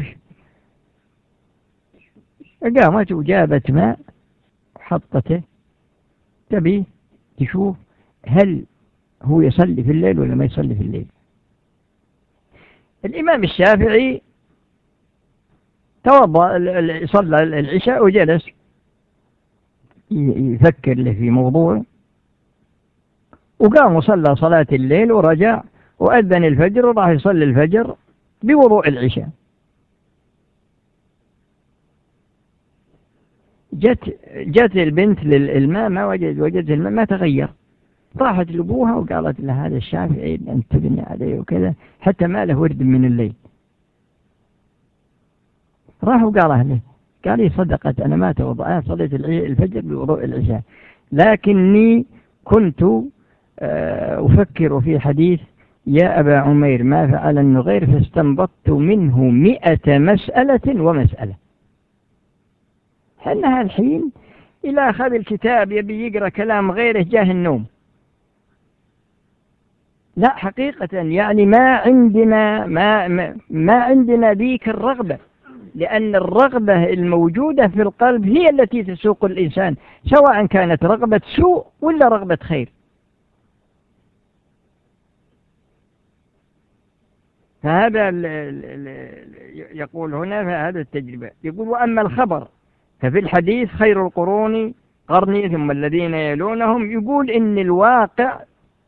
قامت وجابت ماء حطته، تبي تشوف هل هو يصلي في الليل ولا ما يصلي في الليل. الإمام الشافعي توضأ، صلى العشاء وجلس يفكر له في موضوع، وقام وصلى صلاة الليل ورجع وأذن الفجر وراح يصلي الفجر بوضوء العشاء. جت البنت للماء ما وجدت الماء، ما تغير. راحت لأبوها وقالت له: هذا الشافعي أنت تبني عليه وكذا حتى ما له ورد من الليل. راح وقال له، قال لي: صدقت، أنا ما توضأ، صليت الفجر بوضوء العشاء، لكني كنت أفكر في حديث يا أبا عمير ما فعل النغير، فاستنبطت منه 100 مسألة ومسألة. حنها الحين إلى أخذ الكتاب يبي يقرأ كلام غيره جاه النوم. لا حقيقة يعني ما عندنا ذيك الرغبة، لأن الرغبة الموجودة في القلب هي التي تسوق الإنسان، سواء كانت رغبة سوء ولا رغبة خير. فهذا يقول هنا فهذا التجربة. يقول: وأما الخبر ففي الحديث خير القرون قرني ثم الذين يلونهم. يقول إن الواقع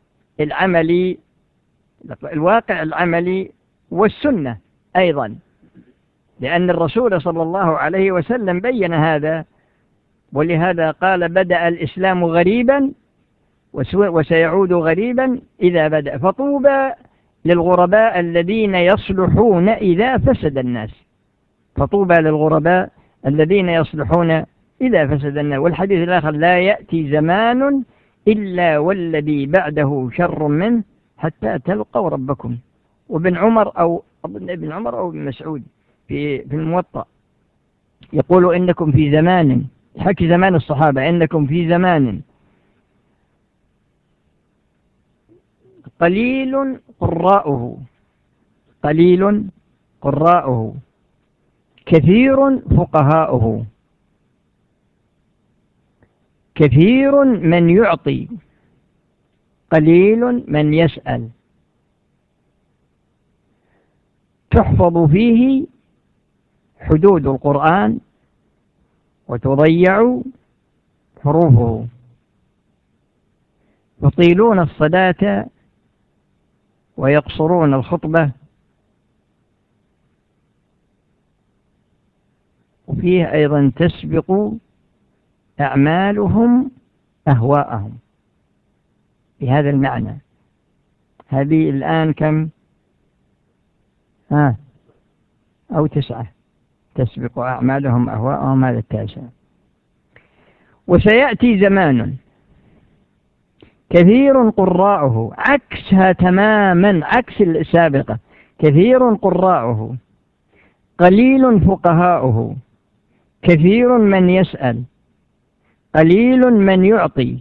العملي والسنة أيضا، لأن الرسول صلى الله عليه وسلم بين هذا، ولهذا قال: بدأ الإسلام غريبا وسيعود غريبا إذا بدأ، فطوبى للغرباء الذين يصلحون إذا فسد الناس. فطوبى للغرباء الذين يصلحون إذا فسد الناس. والحديث الآخر: لا يأتي زمان إلا والذي بعده شر منه حتى تلقوا ربكم. وابن عمر أو ابن مسعود في الموطأ يقول: إنكم في زمان، حكي زمان الصحابة، إنكم في زمان قليل قراؤه كثير فقهاؤه، كثير من يعطي قليل من يسأل، تحفظ فيه حدود القرآن وتضيع حروفه، يطيلون الصلاة ويقصرون الخطبة، وفيه أيضا تسبق أعمالهم أهواءهم. بهذا المعنى هذه الآن كم أو 9 تسبق أعمالهم أهواءهم، هذا 9. وسيأتي زمان كثير قراءه، عكسها تماما، عكس السابقة، كثير قراءه قليل فقهاؤه، كثير من يسأل قليل من يعطي،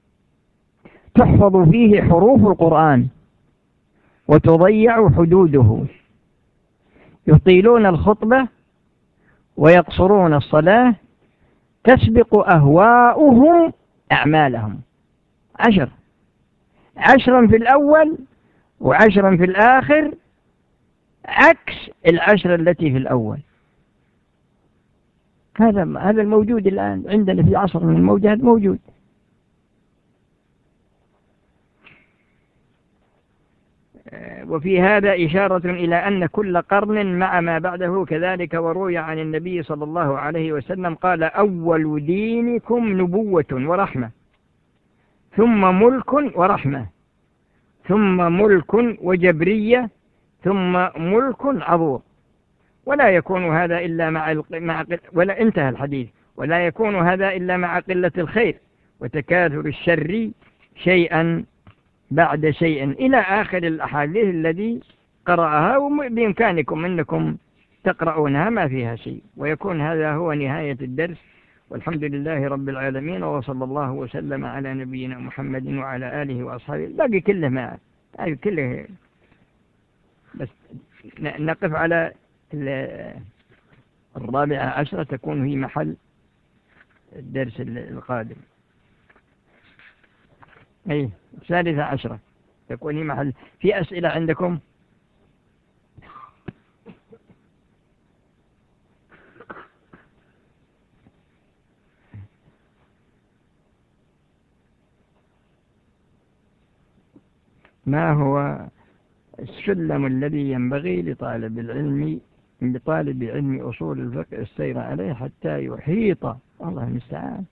تحفظ فيه حروف القرآن وتضيع حدوده، يطيلون الخطبة ويقصرون الصلاة، تسبق أهواؤهم أعمالهم. 10 في الأول و10 في الآخر، عكس 10 التي في الأول. هذا الموجود الآن عندنا في عصر من الموجات موجود. وفي هذا إشارة إلى أن كل قرن مع ما بعده كذلك. وروي عن النبي صلى الله عليه وسلم قال: أول دينكم نبوة ورحمة، ثم ملك ورحمة، ثم ملك وجبرية، ثم ملك عظوم، ولا يكون هذا إلا ولا انتهى الحديث، ولا يكون هذا إلا مع قلة الخير وتكاثر الشر شيئا بعد شيء، إلى آخر الأحاديث الذي قرأها، وبإمكانكم أنكم تقرؤونها ما فيها شيء. ويكون هذا هو نهاية الدرس، والحمد لله رب العالمين، وصلى الله وسلم على نبينا محمد وعلى آله وأصحابه. باقي كله كله بس نقف على 14 تكون هي محل الدرس القادم. 13 تكون هي محل. في أسئلة عندكم؟ ما هو السلم الذي ينبغي لطالب علم أصول الفقه السير عليه حتى يحيط؟ الله المستعان.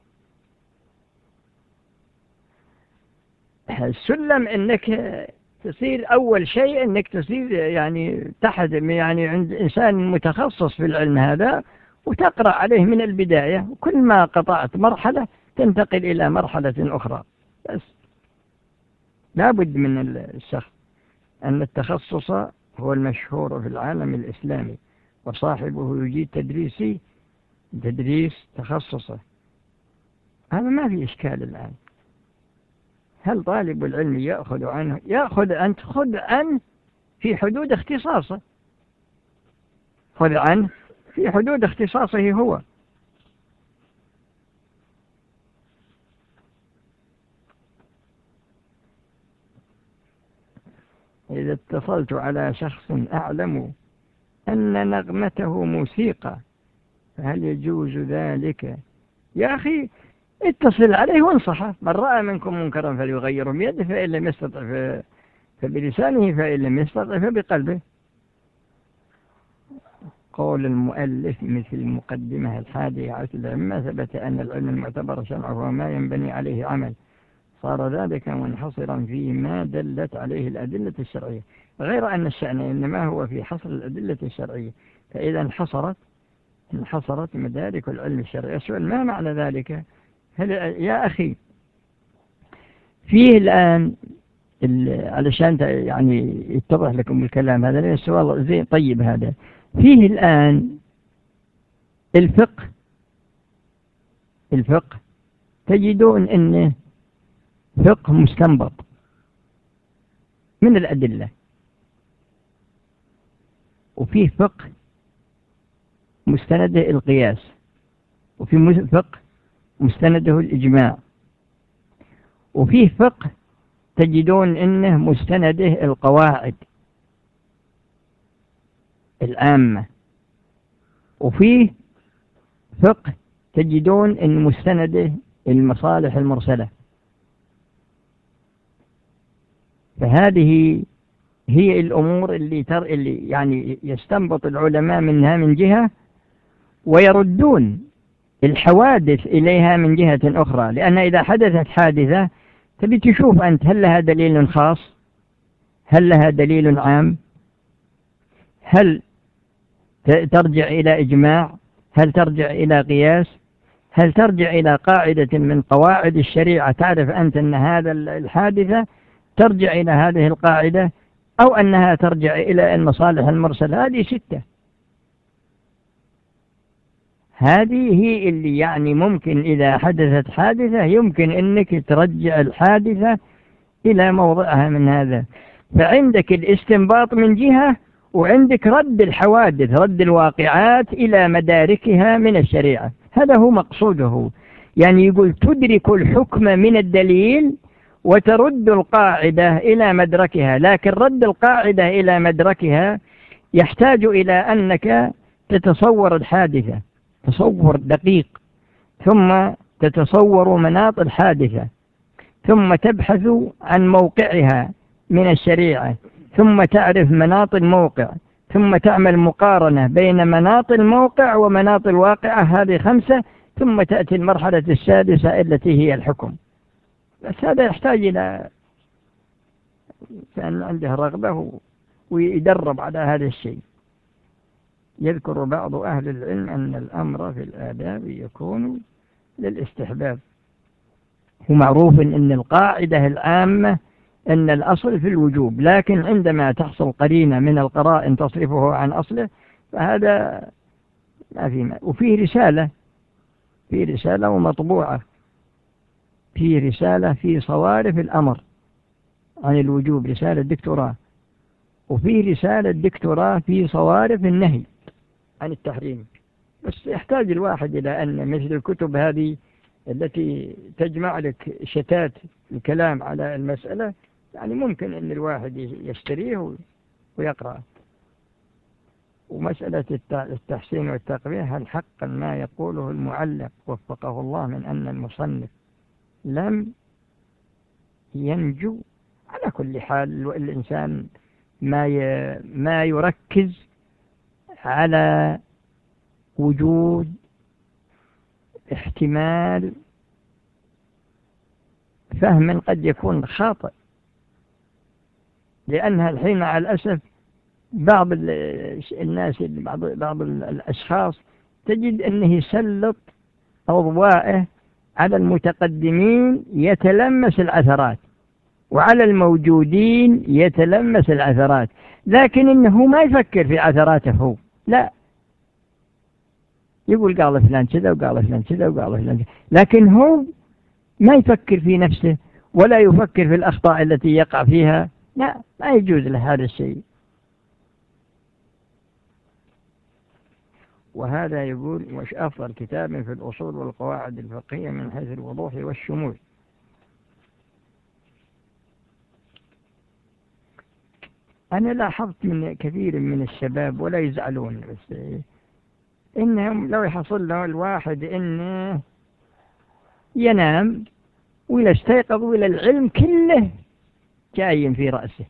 السلم انك تصير اول شيء انك تصير يعني تحت عند انسان متخصص في العلم هذا، وتقرأ عليه من البداية، وكل ما قطعت مرحلة تنتقل الى مرحلة اخرى. بس لا بد من الشخص ان التخصص هو المشهور في العالم الاسلامي، وصاحبه يجيد تدريس تخصصه. هذا ما في اشكال الان. هل طالب العلم يأخذ عنه في حدود اختصاصه، خذ عنه في حدود اختصاصه هو. إذا اتصلت على شخص أعلم أن نغمته موسيقى فهل يجوز ذلك؟ يا أخي اتصل عليه وانصحه. من رأى منكم منكرا فليغيره بيده، فإن لم يستطع فبلسانه، فإن لم يستطع فبقلبه. قول المؤلف مثل المقدمة 11 عما ثبت أن العلم المعتبر شرعا وما ينبني عليه عمل، صار ذلك منحصرا فيما دلت عليه الأدلة الشرعية، غير أن الشأن إنما هو في حصر الأدلة الشرعية. فإذا انحصرت مدارك العلم الشرعي. السؤال: ما معنى ذلك؟ يا أخي فيه الآن علشان يعني يتضح لكم الكلام هذا، لأن السؤال زين طيب. هذا فيه الآن الفقه تجدون أنه فقه مستنبط من الأدلة، وفيه فقه مستنده القياس، وفيه فقه مستنده الإجماع، وفيه فقه تجدون إنه مستنده القواعد العامة، وفيه فقه تجدون إن مستنده المصالح المرسلة. فهذه هي الأمور اللي يعني يستنبط العلماء منها من جهة، ويردون الحوادث إليها من جهة أخرى. لأن إذا حدثت حادثة تبي تشوف أنت هل لها دليل خاص، هل لها دليل عام، هل ترجع إلى إجماع؟ هل ترجع إلى قياس؟ هل ترجع إلى قاعدة من قواعد الشريعة تعرف أنت أن هذا الحادثة ترجع إلى هذه القاعدة، أو أنها ترجع إلى المصالح المرسلة؟ هذه 6. هذه هي اللي يعني ممكن إذا حدثت حادثة يمكن أنك ترجع الحادثة إلى موضعها من هذا. فعندك الاستنباط من جهة، وعندك رد الحوادث، رد الواقعات إلى مداركها من الشريعة. هذا هو مقصوده. يعني يقول تدرك الحكم من الدليل وترد القاعدة إلى مدركها. لكن رد القاعدة إلى مدركها يحتاج إلى أنك تتصور الحادثة تصور دقيق، ثم تتصور مناط الحادثة، ثم تبحث عن موقعها من الشريعة، ثم تعرف مناط الموقع، ثم تعمل مقارنة بين مناط الموقع ومناط الواقع. هذه 5. ثم تأتي المرحلة السادسة التي هي الحكم. بس هذا يحتاج إلى أن عنده رغبة ويدرب على هذا الشيء. يذكر بعض أهل العلم أن الأمر في الآداب يكون للاستحباب. هو معروف أن القاعدة العامة أن الأصل في الوجوب، لكن عندما تحصل قرينة من القرائن تصرفه عن أصله فهذا ما في ما. وفيه رسالة ومطبوعة، في رسالة في صوارف الأمر عن الوجوب، رسالة دكتوراه، وفي رسالة دكتوراه في صوارف النهي عن التحريم. بس يحتاج الواحد إلى أن مثل الكتب هذه التي تجمع لك شتات الكلام على المسألة، يعني ممكن أن الواحد يشتريه ويقرأ. ومسألة التحسين والتقبيح، هل حقا ما يقوله المعلق وفقه الله من أن المصنف لم ينجو؟ على كل حال الإنسان ما يركز على وجود احتمال فهم قد يكون خاطئ، لأنها الحين مع الأسف بعض الناس بعض الأشخاص تجد أنه يسلط أضواءه على المتقدمين يتلمس العثرات، وعلى الموجودين يتلمس العثرات، لكن إنه ما يفكر في عثراته هو، لا، يقول قال فلان كذا وقال فلان كذا وقال فلان كذا، لكن هو ما يفكر في نفسه ولا يفكر في الأخطاء التي يقع فيها. لا، ما يجوز له هذا الشيء. وهذا يقول وش أفضل كتاب في الأصول والقواعد الفقهية من حيث الوضوح والشمول؟ أنا لاحظت من كثير من الشباب ولا يزعلون، بس إنهم لو يحصل له الواحد إنه ينام ولا استيقظ ولا العلم كله جاي في رأسه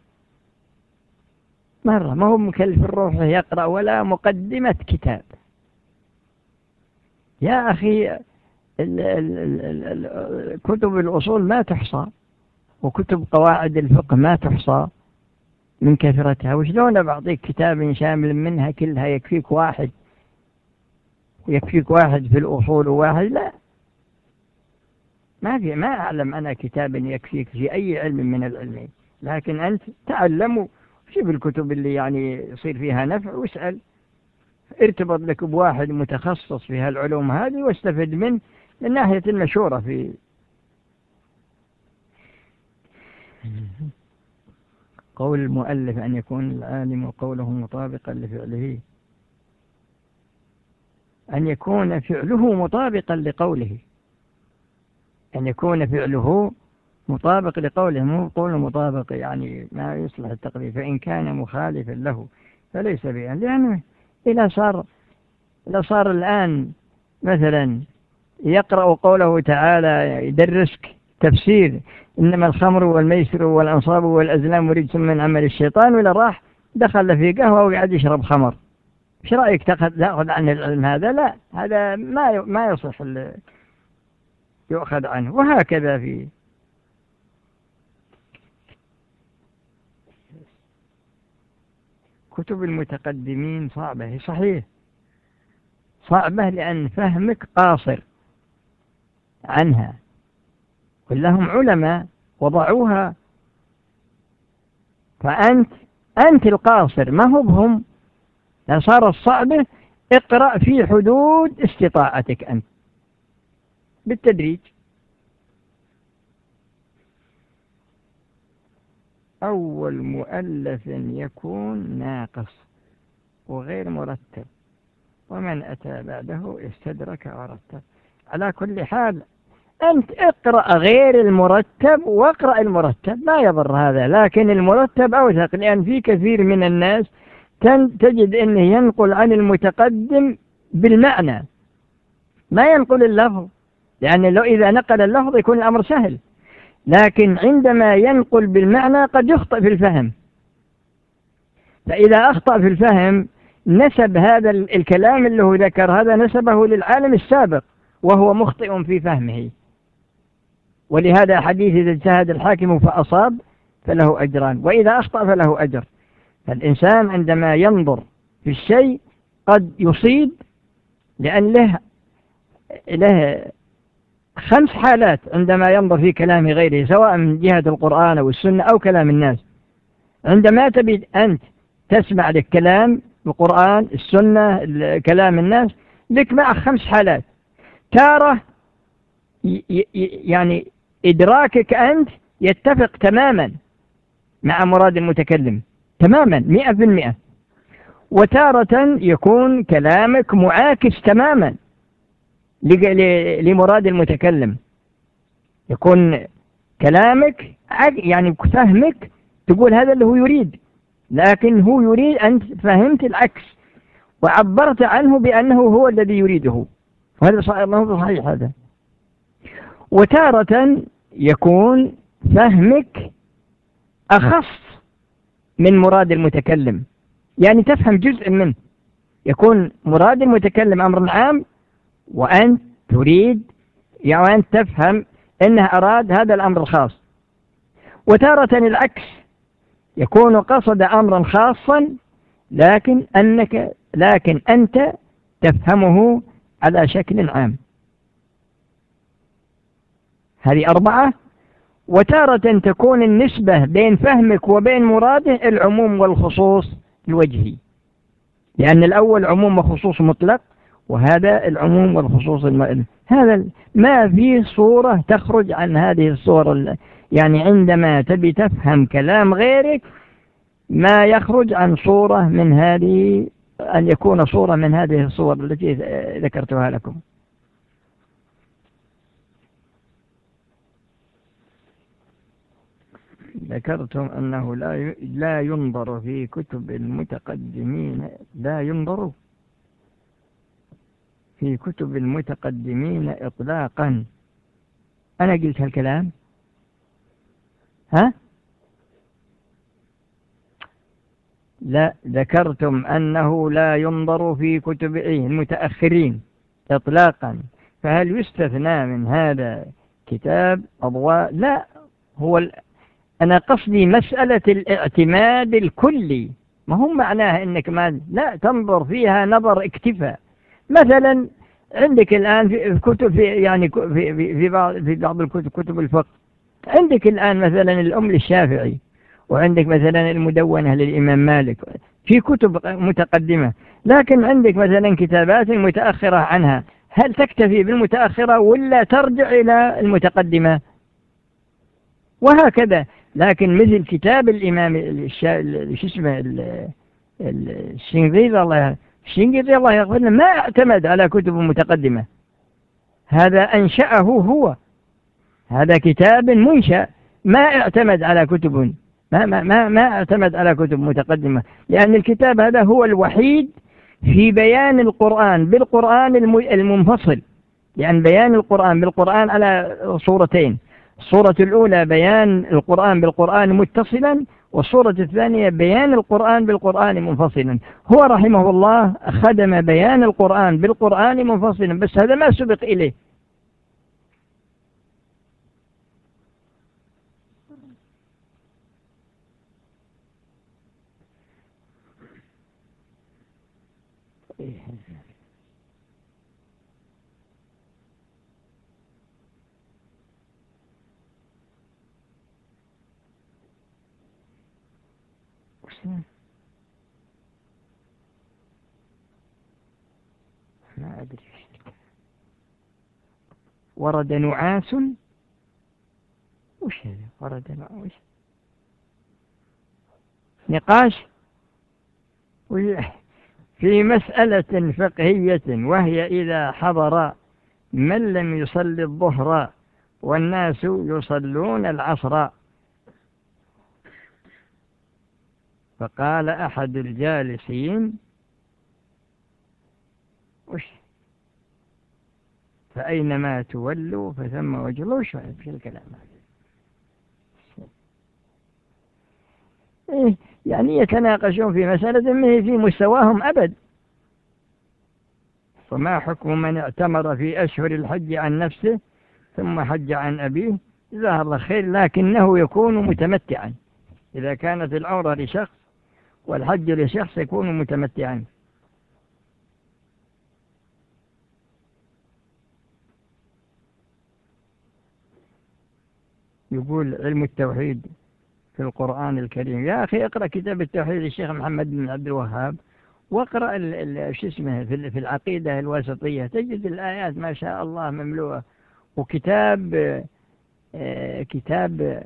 مرة، ما هو مكلف الروح يقرأ ولا مقدمة كتاب. يا أخي كتب الأصول ما تحصى، وكتب قواعد الفقه ما تحصى من كثرتها. وشلون بعطيك كتاب شامل منها كلها يكفيك واحد في الأصول وواحد؟ لا، ما أعلم أنا كتاب يكفيك في أي علم من العلمين، لكن أنت تعلم وشوف الكتب اللي يعني يصير فيها نفع واسأل، ارتبط لك بواحد متخصص في هالعلوم هذه واستفد منه من ناحية المشورة في قول المؤلف أن يكون العالم قوله مطابقا لفعله، أن يكون فعله مطابقا لقوله، أن يكون فعله مطابق لقوله، مو قول مطابق يعني ما يصلح التقليد، فإن كان مخالفا له فليس بأن، لأنه إذا صار الآن مثلا يقرأ قوله تعالى يدرسك تفسير إنما الخمر والميسر والأنصاب والأزلام رجس من عمل الشيطان، ولا راح دخل في قهوة وقعد يشرب خمر، ايش رأيك تأخذ عن العلم هذا؟ لا، هذا ما يصح يؤخذ عنه. وهكذا في كتب المتقدمين صعبة، صحيح صعبة لأن فهمك قاصر عنها، كلهم علماء وضعوها، فأنت القاصر ما هو بهم. لا صارت صعبة، اقرأ في حدود استطاعتك أنت بالتدريج. أول مؤلف يكون ناقص وغير مرتب، ومن أتى بعده استدرك ورتب. على كل حال أنت اقرأ غير المرتب واقرأ المرتب، ما يضر هذا، لكن المرتب أوثق، لأن في كثير من الناس تجد أنه ينقل عن المتقدم بالمعنى ما ينقل اللفظ، لأن لو إذا نقل اللفظ يكون الأمر سهل، لكن عندما ينقل بالمعنى قد يخطئ في الفهم، فإذا أخطأ في الفهم نسب هذا الكلام اللي هو ذكر هذا نسبه للعالم السابق وهو مخطئ في فهمه. ولهذا حديث إذا اجتهد الحاكم فأصاب فله أجران، وإذا أخطأ فله أجر. فالإنسان عندما ينظر في الشيء قد يصيب، لأن له 5 حالات عندما ينظر في كلام غيره، سواء من جهة القرآن أو السنة أو كلام الناس. عندما تبي أنت تسمع لك كلام القرآن السنة كلام الناس، لك مع 5 حالات. تارة يعني إدراكك أنت يتفق تماما مع مراد المتكلم تماما 100%، وتارة يكون كلامك معاكس تماما لمراد المتكلم، يكون كلامك يعني فهمك تقول هذا اللي هو يريد، لكن هو يريد أنت فهمت العكس وعبرت عنه بأنه هو الذي يريده، وهذا ما هو صحيح هذا. وتارة يكون فهمك أخص من مراد المتكلم، يعني تفهم جزء منه، يكون مراد المتكلم أمر عام وأنت تريد يعني أنت تفهم أنه أراد هذا الأمر الخاص. وتارة العكس، يكون قصد أمرا خاصا لكن أنت تفهمه على شكل عام. هذه 4. وتارة تكون النسبة بين فهمك وبين مراده العموم والخصوص الوجهي، لأن الأول عموم وخصوص مطلق، وهذا العموم والخصوص هذا ما في صورة تخرج عن هذه الصورة. يعني عندما تبي تفهم كلام غيرك ما يخرج عن صورة من هذه، أن يكون صورة من هذه الصور التي ذكرتها لكم. ذكرتم أنه لا ينظر في كتب المتقدمين، لا ينظر في كتب المتقدمين إطلاقا. أنا قلت هالكلام؟ ها؟ لا، ذكرتم أنه لا ينظر في كتب المتأخرين إطلاقا، فهل يستثنى من هذا كتاب أضواء؟ لا، أنا قصدي مسألة الاعتماد الكلي، ما هو معناها أنك لا تنظر فيها نظر اكتفاء. مثلا عندك الآن في كتب في بعض الكتب كتب الفقه، عندك الآن مثلا الأم للشافعي، وعندك مثلا المدونة للإمام مالك، في كتب متقدمة، لكن عندك مثلا كتابات متأخرة عنها، هل تكتفي بالمتأخرة ولا ترجع إلى المتقدمة؟ وهكذا. لكن مثل كتاب الإمام الشنقيطي الله يغفر له ما اعتمد على كتب متقدمة، هذا أنشأه هو، هذا كتاب منشأ ما اعتمد على كتب ما اعتمد على كتب متقدمة، لأن الكتاب هذا هو الوحيد في بيان القرآن بالقرآن المنفصل، لأن بيان القرآن بالقرآن على صورتين، الصورة الأولى بيان القرآن بالقرآن متصلا، والصورة الثانية بيان القرآن بالقرآن منفصلا. هو رحمه الله خدم بيان القرآن بالقرآن منفصلا، بس هذا ما سبق إليه. ما أدري. ورد نعاس، وش هذا؟ ورد نعاس نقاش في مسألة فقهية، وهي إذا حضر من لم يصلي الظهر والناس يصلون العصر، فقال أحد الجالسين وش فأينما تولوا فثم وجه الله. وش في الكلام هذا؟ يعني يتناقشون في مسألة ما هي في مستواهم أبد. فما حكم من اعتمر في أشهر الحج عن نفسه ثم حج عن أبيه؟ جزاه الله خير، لكنه يكون متمتعا. إذا كانت العمرة لشخص والحج لشخص يكون متمتعا. يقول علم التوحيد في القرآن الكريم. يا أخي اقرأ كتاب التوحيد للشيخ محمد بن عبد الوهاب، واقرأ شو اسمه في العقيدة الواسطية، تجد الآيات ما شاء الله مملوءة. وكتاب كتاب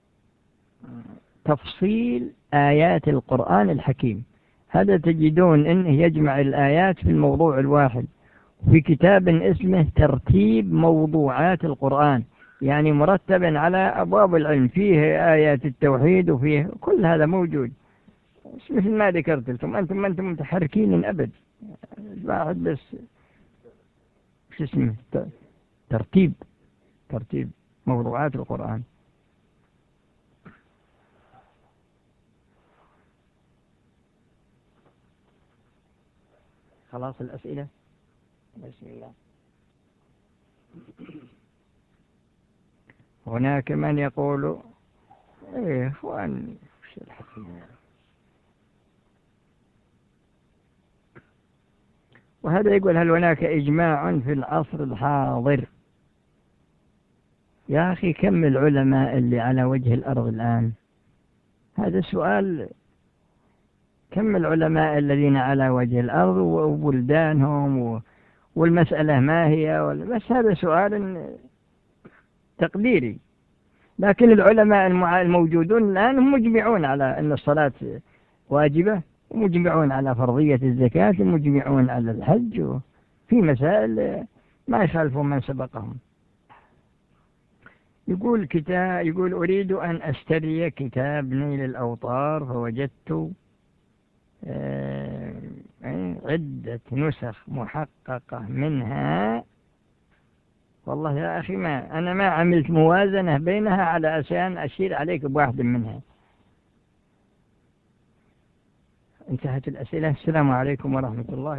تفصيل آيات القرآن الحكيم، هذا تجدون أنه يجمع الآيات في الموضوع الواحد. في كتاب اسمه ترتيب موضوعات القرآن، يعني مرتبا على أبواب العلم، فيه آيات التوحيد وفيه كل هذا موجود. مثل ما ذكرت لكم، أنتم متحركين أبد. واحد بس شو اسمه ترتيب موضوعات القرآن. خلاص الأسئلة. بسم الله. هناك من يقول إيه إخوان وش الحكاية، وهذا يقول هل هناك إجماع في العصر الحاضر؟ يا أخي كم العلماء اللي على وجه الأرض الآن؟ هذا سؤال. كم العلماء الذين على وجه الأرض وبلدانهم والمسألة ما هي؟ بس هذا سؤال تقديري. لكن العلماء الموجودون الآن هم مجمعون على أن الصلاة واجبة، ومجمعون على فرضية الزكاة، ومجمعون على الحج، في مسائل ما يخالفون من سبقهم. يقول أريد أن أشتري كتاب نيل الأوطار، فوجدت عدة نسخ محققة منها. والله يا أخي أنا ما عملت موازنة بينها على أساس أشير عليك بواحد منها. انتهت الأسئلة. السلام عليكم ورحمة الله.